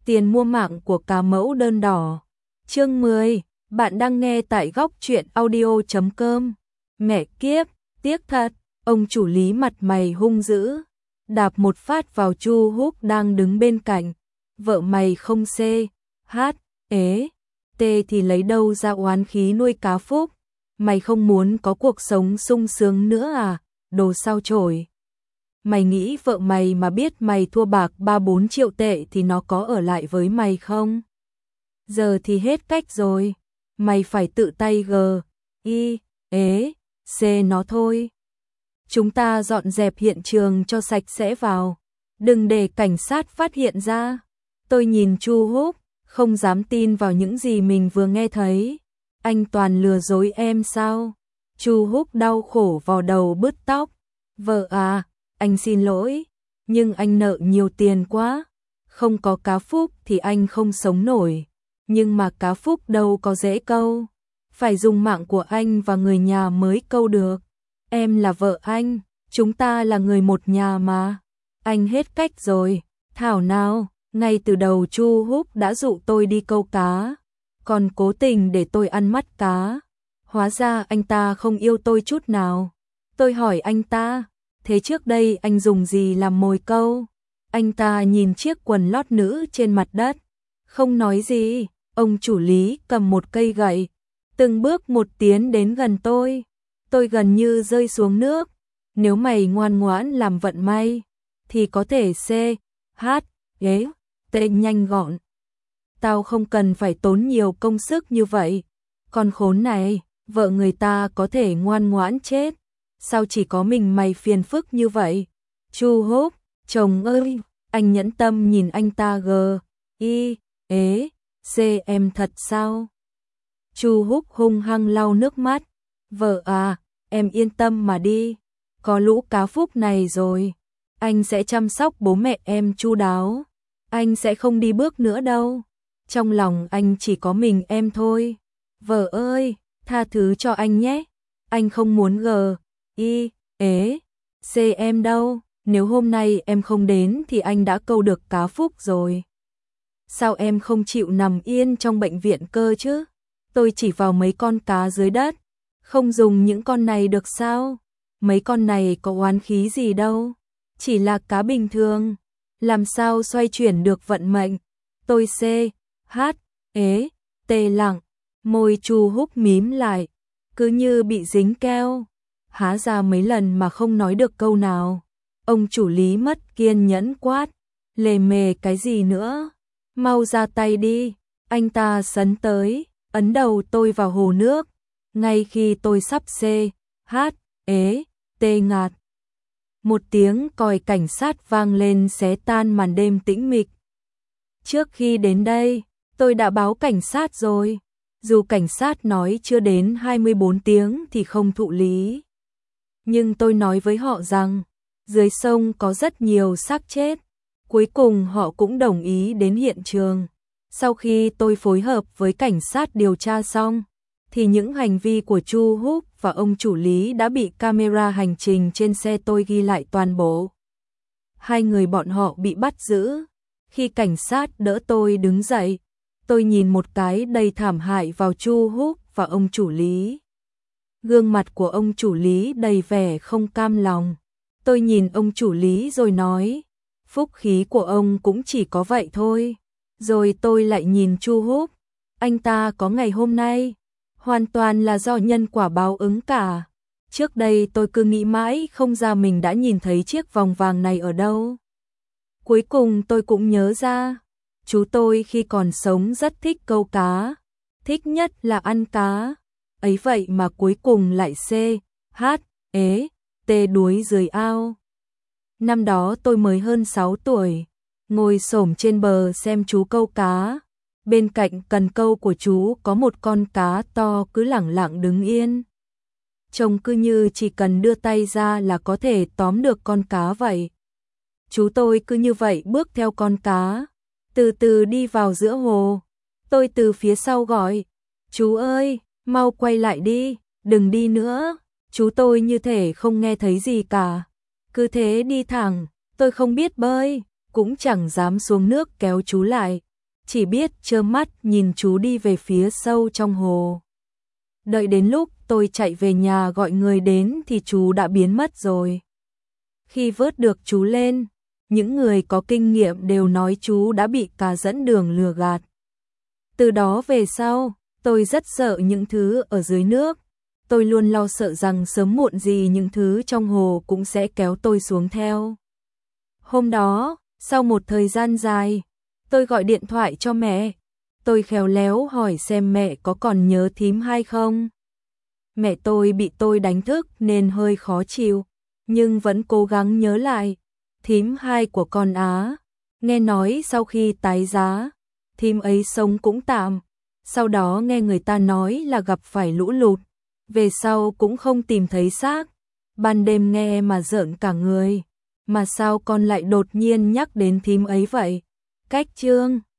Tiền mua mạng của cá mẫu đơn đỏ. Chương 10, bạn đang nghe tại góc truyện audio.com. Mẹ kiếp, tiếc thật, ông chủ Lý mặt mày hung dữ, đạp một phát vào Chu Húc đang đứng bên cạnh. Vợ mày không xê, hát, ế, tê thì lấy đâu ra oán khí nuôi cá Phúc. Mày không muốn có cuộc sống sung sướng nữa à, đồ sao chổi. Mày nghĩ vợ mày mà biết mày thua bạc 3-4 triệu tệ thì nó có ở lại với mày không? Giờ thì hết cách rồi, mày phải tự tay xê nó thôi. Chúng ta dọn dẹp hiện trường cho sạch sẽ vào, đừng để cảnh sát phát hiện ra. Tôi nhìn Chu Húc, không dám tin vào những gì mình vừa nghe thấy. Anh toàn lừa dối em sao? Chu Húc đau khổ vò đầu bứt tóc. Vợ à, anh xin lỗi, nhưng anh nợ nhiều tiền quá. Không có cá Phúc thì anh không sống nổi. Nhưng mà cá Phúc đâu có dễ câu. Phải dùng mạng của anh và người nhà mới câu được. Em là vợ anh, chúng ta là người một nhà mà. Anh hết cách rồi, thảo nào, ngay từ đầu Chu Húc đã dụ tôi đi câu cá, còn cố tình để tôi ăn mắt cá. Hóa ra anh ta không yêu tôi chút nào. Tôi hỏi anh ta, thế trước đây anh dùng gì làm mồi câu? Anh ta nhìn chiếc quần lót nữ trên mặt đất, không nói gì. Ông chủ Lý cầm một cây gậy, từng bước một tiến đến gần tôi. Tôi gần như rơi xuống nước. Nếu mày ngoan ngoãn làm vận may, thì có thể tê nhanh gọn. Tao không cần phải tốn nhiều công sức như vậy. Con khốn này, vợ người ta có thể ngoan ngoãn chết. Sao chỉ có mình mày phiền phức như vậy? Chu Húc, chồng ơi, anh nhẫn tâm nhìn anh ta em thật sao? Chu Húc hung hăng lau nước mắt. Vợ à, em yên tâm mà đi. Có lũ cá Phúc này rồi, anh sẽ chăm sóc bố mẹ em chu đáo. Anh sẽ không đi bước nữa đâu. Trong lòng anh chỉ có mình em thôi. Vợ ơi, tha thứ cho anh nhé. Anh không muốn em đâu. Nếu hôm nay em không đến thì anh đã câu được cá Phúc rồi. Sao em không chịu nằm yên trong bệnh viện cơ chứ? Tôi chỉ vào mấy con cá dưới đất. Không dùng những con này được sao? Mấy con này có oán khí gì đâu. Chỉ là cá bình thường. Làm sao xoay chuyển được vận mệnh? Tôi lặng. Môi Chu Húc mím lại, cứ như bị dính keo. Há ra mấy lần mà không nói được câu nào. Ông chủ Lý mất kiên nhẫn quát. Lề mề cái gì nữa? Mau ra tay đi. Anh ta sấn tới, ấn đầu tôi vào hồ nước. Ngay khi tôi sắp ngạt. Một tiếng còi cảnh sát vang lên xé tan màn đêm tĩnh mịch. Trước khi đến đây, tôi đã báo cảnh sát rồi. Dù cảnh sát nói chưa đến 24 tiếng thì không thụ lý. Nhưng tôi nói với họ rằng, dưới sông có rất nhiều xác chết. Cuối cùng họ cũng đồng ý đến hiện trường. Sau khi tôi phối hợp với cảnh sát điều tra xong, thì những hành vi của Chu Húc và ông chủ Lý đã bị camera hành trình trên xe tôi ghi lại toàn bộ. Hai người bọn họ bị bắt giữ. Khi cảnh sát đỡ tôi đứng dậy, tôi nhìn một cái đầy thảm hại vào Chu Húc và ông chủ Lý. Gương mặt của ông chủ Lý đầy vẻ không cam lòng. Tôi nhìn ông chủ Lý rồi nói, phúc khí của ông cũng chỉ có vậy thôi. Rồi tôi lại nhìn Chu Húc, anh ta có ngày hôm nay, hoàn toàn là do nhân quả báo ứng cả. Trước đây tôi cứ nghĩ mãi không ra mình đã nhìn thấy chiếc vòng vàng này ở đâu. Cuối cùng tôi cũng nhớ ra, chú tôi khi còn sống rất thích câu cá, thích nhất là ăn cá. Ấy vậy mà cuối cùng lại đuối dưới ao. Năm đó tôi mới hơn 6 tuổi, ngồi xổm trên bờ xem chú câu cá. Bên cạnh cần câu của chú có một con cá to cứ lẳng lặng đứng yên. Trông cứ như chỉ cần đưa tay ra là có thể tóm được con cá vậy. Chú tôi cứ như vậy bước theo con cá, từ từ đi vào giữa hồ. Tôi từ phía sau gọi, chú ơi, mau quay lại đi, đừng đi nữa. Chú tôi như thể không nghe thấy gì cả, cứ thế đi thẳng. Tôi không biết bơi, cũng chẳng dám xuống nước kéo chú lại. chỉ biết trơ mắt nhìn chú đi về phía sâu trong hồ. Đợi đến lúc tôi chạy về nhà gọi người đến thì chú đã biến mất rồi. Khi vớt được chú lên, những người có kinh nghiệm đều nói chú đã bị cá dẫn đường lừa gạt. Từ đó về sau, tôi rất sợ những thứ ở dưới nước. Tôi luôn lo sợ rằng sớm muộn gì những thứ trong hồ cũng sẽ kéo tôi xuống theo. Hôm đó, sau một thời gian dài, tôi gọi điện thoại cho mẹ. Tôi khéo léo hỏi xem mẹ có còn nhớ thím Hai không. Mẹ tôi bị tôi đánh thức nên hơi khó chịu, nhưng vẫn cố gắng nhớ lại. Thím Hai của con Á, nghe nói sau khi tái giá, thím ấy sống cũng tạm. Sau đó nghe người ta nói là gặp phải lũ lụt, về sau cũng không tìm thấy xác. Ban đêm nghe mà rợn cả người. Mà sao con lại đột nhiên nhắc đến thím ấy vậy? Cách chương